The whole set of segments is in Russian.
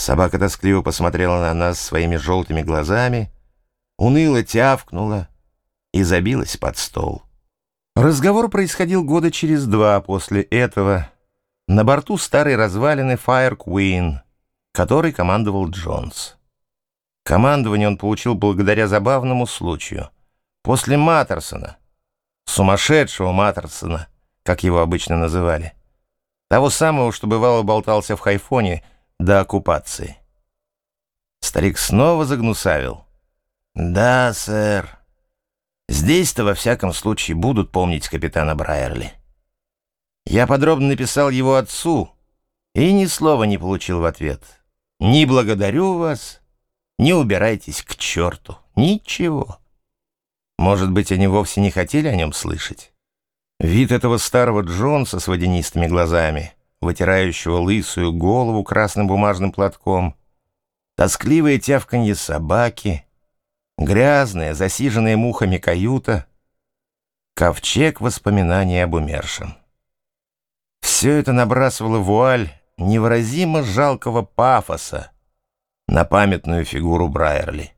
Собака тоскливо посмотрела на нас своими желтыми глазами, уныло тявкнула и забилась под стол. Разговор происходил года через 2 после этого на борту старой развалины Fire Queen, которой командовал Джонс. Командование он получил благодаря забавному случаю. После Маттерсона, сумасшедшего Маттерсона, как его обычно называли, того самого, что бывало болтался в Хайфоне до оккупации. Старик снова загнусавил. «Да, сэр. Здесь-то, во всяком случае, будут помнить капитана Брайерли. Я подробно написал его отцу и ни слова не получил в ответ. Не благодарю вас, не убирайтесь к черту. Ничего. Может быть, они вовсе не хотели о нем слышать?» Вид этого старого Джонса с водянистыми глазами, вытирающего лысую голову красным бумажным платком, тоскливое тявканье собаки, грязная, засиженная мухами каюта, ковчег воспоминаний об умершем. Все это набрасывало вуаль невыразимо жалкого пафоса на памятную фигуру Брайерли.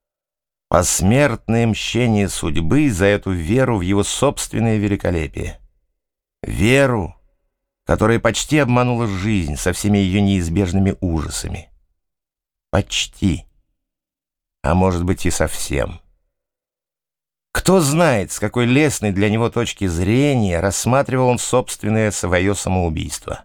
Посмертное мщение судьбы за эту веру в его собственное великолепие. Веру, которая почти обманула жизнь со всеми ее неизбежными ужасами. Почти. А может быть и совсем. Кто знает, с какой лестной для него точки зрения рассматривал он собственное свое самоубийство.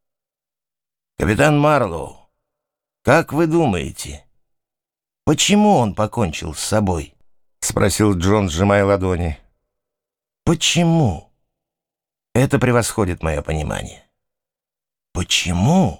«Капитан Марлоу, как вы думаете, почему он покончил с собой?» — спросил Джон, сжимая ладони. «Почему? Это превосходит мое понимание. Почему?»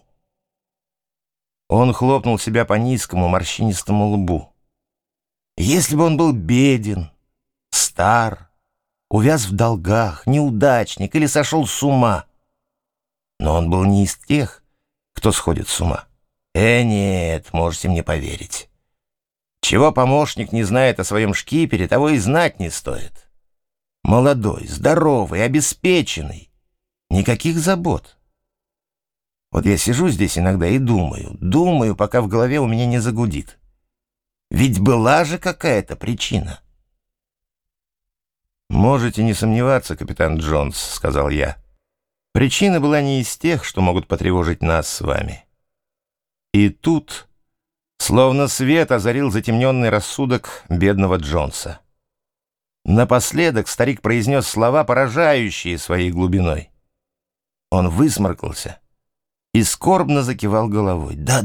Он хлопнул себя по низкому морщинистому лбу. «Если бы он был беден, стар, увяз в долгах, неудачник или сошел с ума. Но он был не из тех, кто сходит с ума. Нет, можете мне поверить. Чего помощник не знает о своем шкипере, того и знать не стоит. Молодой, здоровый, обеспеченный. Никаких забот. Вот я сижу здесь иногда и думаю, пока в голове у меня не загудит. Ведь была же какая-то причина». «Можете не сомневаться, капитан Джонс», — сказал я. «Причина была не из тех, что могут потревожить нас с вами». И тут, словно свет, озарил затемненный рассудок бедного Джонса. Напоследок старик произнес слова, поражающие своей глубиной. Он высморкался и скорбно закивал головой. «Да.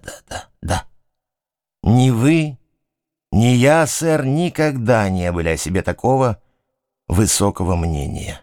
Ни вы, ни я, сэр, никогда не были о себе такого высокого мнения».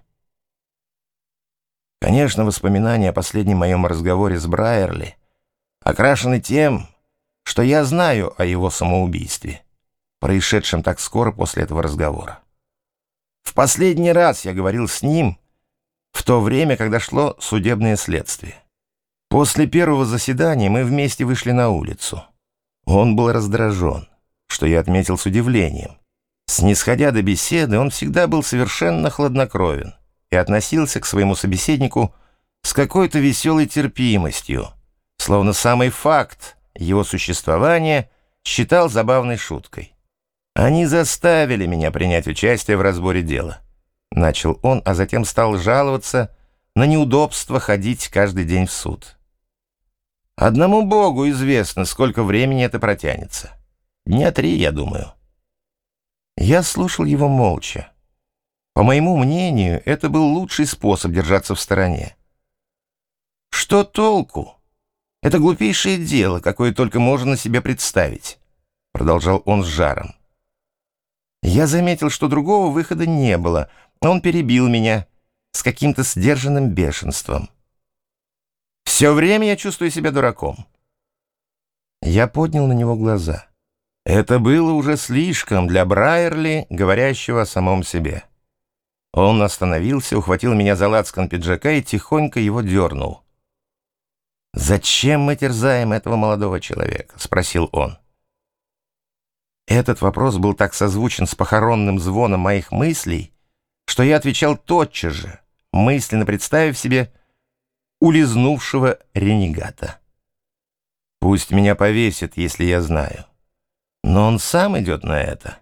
Конечно, воспоминания о последнем моем разговоре с Брайерли окрашены тем, что я знаю о его самоубийстве, происшедшем так скоро после этого разговора. В последний раз я говорил с ним в то время, когда шло судебное следствие. После первого заседания мы вместе вышли на улицу. Он был раздражен, что я отметил с удивлением. Снисходя до беседы, он всегда был совершенно хладнокровен и относился к своему собеседнику с какой-то веселой терпимостью, словно самый факт его существования считал забавной шуткой. «Они заставили меня принять участие в разборе дела», — начал он, а затем стал жаловаться на неудобство ходить каждый день в суд. «Одному Богу известно, сколько времени это протянется. Дня 3, я думаю». Я слушал его молча. По моему мнению, это был лучший способ держаться в стороне. «Что толку? Это глупейшее дело, какое только можно себе представить», — продолжал он с жаром. Я заметил, что другого выхода не было. Он перебил меня с каким-то сдержанным бешенством. «Все время я чувствую себя дураком». Я поднял на него глаза. Это было уже слишком для Брайерли, говорящего о самом себе. Он остановился, ухватил меня за лацкан пиджака и тихонько его дернул. «Зачем мы терзаем этого молодого человека?» — спросил он. Этот вопрос был так созвучен с похоронным звоном моих мыслей, что я отвечал тотчас же, мысленно представив себе улизнувшего ренегата. Пусть меня повесит, если я знаю. Но он сам идет на это.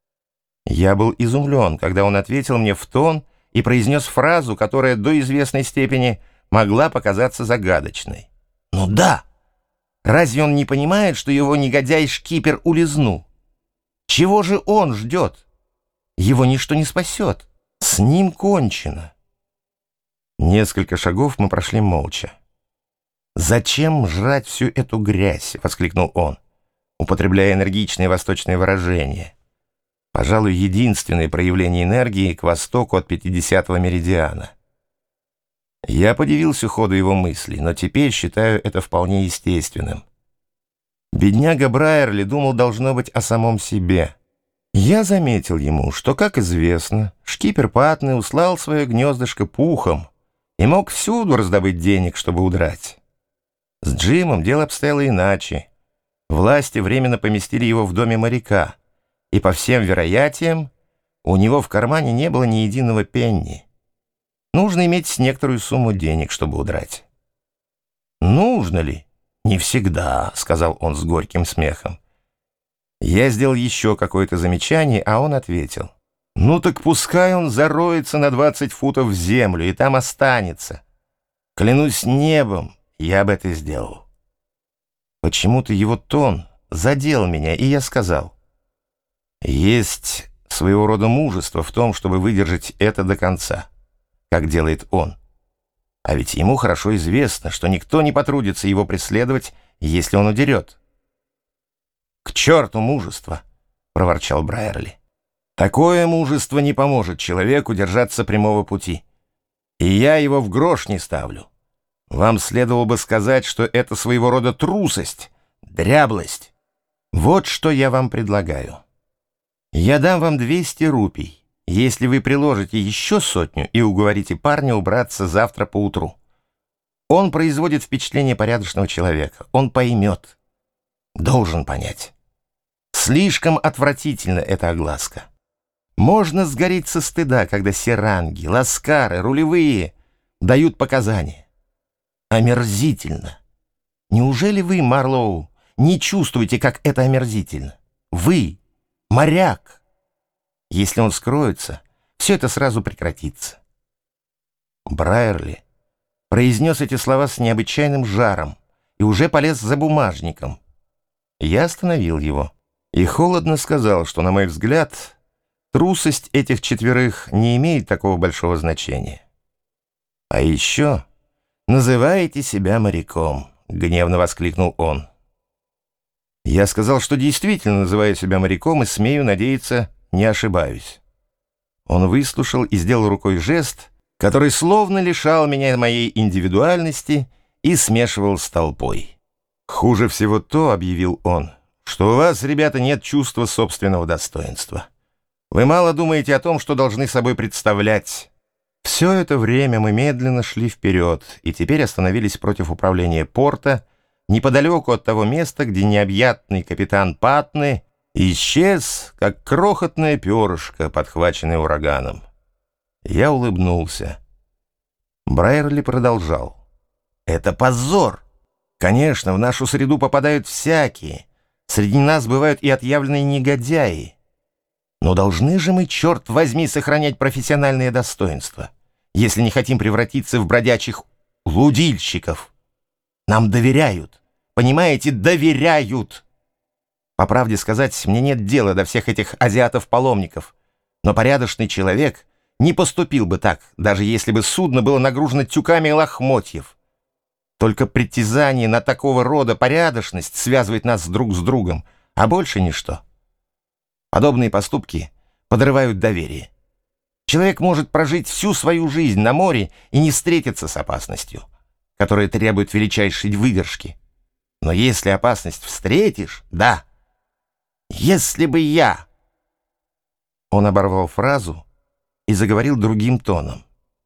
Я был изумлен, когда он ответил мне в тон и произнес фразу, которая до известной степени могла показаться загадочной. «Ну да! Разве он не понимает, что его негодяй-шкипер улизнул? Чего же он ждет? Его ничто не спасет. С ним кончено». Несколько шагов мы прошли молча. «Зачем жрать всю эту грязь?» — воскликнул он, употребляя энергичные восточные выражения. Пожалуй, единственное проявление энергии к востоку от 50-го меридиана. Я подивился ходу его мыслей, но теперь считаю это вполне естественным. Бедняга Брайерли думал, должно быть, о самом себе. Я заметил ему, что, как известно, шкипер Патны услал свое гнездышко пухом и мог всюду раздобыть денег, чтобы удрать. С Джимом дело обстояло иначе. Власти временно поместили его в доме моряка, и по всем вероятиям у него в кармане не было ни единого пенни. Нужно иметь некоторую сумму денег, чтобы удрать. «Нужно ли? Не всегда», — сказал он с горьким смехом. Я сделал еще какое-то замечание, а он ответил: «Ну так пускай он зароется на 20 футов в землю и там останется. Клянусь небом, я бы это сделал». Почему-то его тон задел меня, и я сказал: «Есть своего рода мужество в том, чтобы выдержать это до конца, как делает он. А ведь ему хорошо известно, что никто не потрудится его преследовать, если он удерет». «К черту мужество!» — проворчал Брайерли. «Такое мужество не поможет человеку держаться прямого пути. И я его в грош не ставлю. Вам следовало бы сказать, что это своего рода трусость, дряблость. Вот что я вам предлагаю. Я дам вам 200 рупий, если вы приложите еще 100 и уговорите парня убраться завтра поутру. Он производит впечатление порядочного человека. Он поймет. Должен понять. Слишком отвратительна эта огласка. Можно сгореть со стыда, когда серанги, ласкары, рулевые дают показания. Омерзительно. Неужели вы, Марлоу, не чувствуете, как это омерзительно? Вы, моряк. Если он скроется, все это сразу прекратится». Брайерли произнес эти слова с необычайным жаром и уже полез за бумажником. Я остановил его и холодно сказал, что, на мой взгляд, трусость этих четверых не имеет такого большого значения. «А еще называете себя моряком», — гневно воскликнул он. Я сказал, что действительно называю себя моряком и смею надеяться, не ошибаюсь. Он выслушал и сделал рукой жест, который словно лишал меня моей индивидуальности и смешивал с толпой. «Хуже всего то, — объявил он, — что у вас, ребята, нет чувства собственного достоинства. Вы мало думаете о том, что должны собой представлять». Все это время мы медленно шли вперед и теперь остановились против управления порта, неподалеку от того места, где необъятный капитан Патны исчез, как крохотное перышко, подхваченное ураганом. Я улыбнулся. Брайерли продолжал: «Это позор! Конечно, в нашу среду попадают всякие. Среди нас бывают и отъявленные негодяи. Но должны же мы, черт возьми, сохранять профессиональное достоинство, если не хотим превратиться в бродячих лудильщиков. Нам доверяют. Понимаете, доверяют. По правде сказать, мне нет дела до всех этих азиатов-паломников, но порядочный человек не поступил бы так, даже если бы судно было нагружено тюками лохмотьев. Только притязание на такого рода порядочность связывает нас друг с другом, а больше ничто. Подобные поступки подрывают доверие. Человек может прожить всю свою жизнь на море и не встретиться с опасностью, которая требует величайшей выдержки. Но если опасность встретишь, да, если бы я...» Он оборвал фразу и заговорил другим тоном.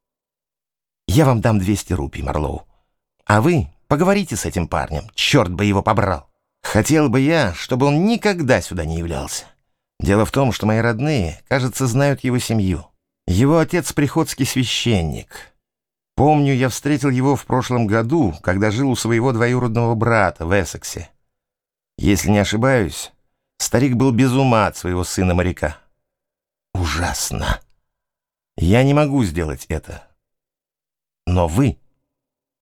«Я вам дам 200 рупий, Марлоу, а вы поговорите с этим парнем, черт бы его побрал. Хотел бы я, чтобы он никогда сюда не являлся. Дело в том, что мои родные, кажется, знают его семью. Его отец приходский священник. Помню, я встретил его в прошлом году, когда жил у своего двоюродного брата в Эссексе. Если не ошибаюсь, старик был без ума от своего сына-моряка. Ужасно. Я не могу сделать это. Но вы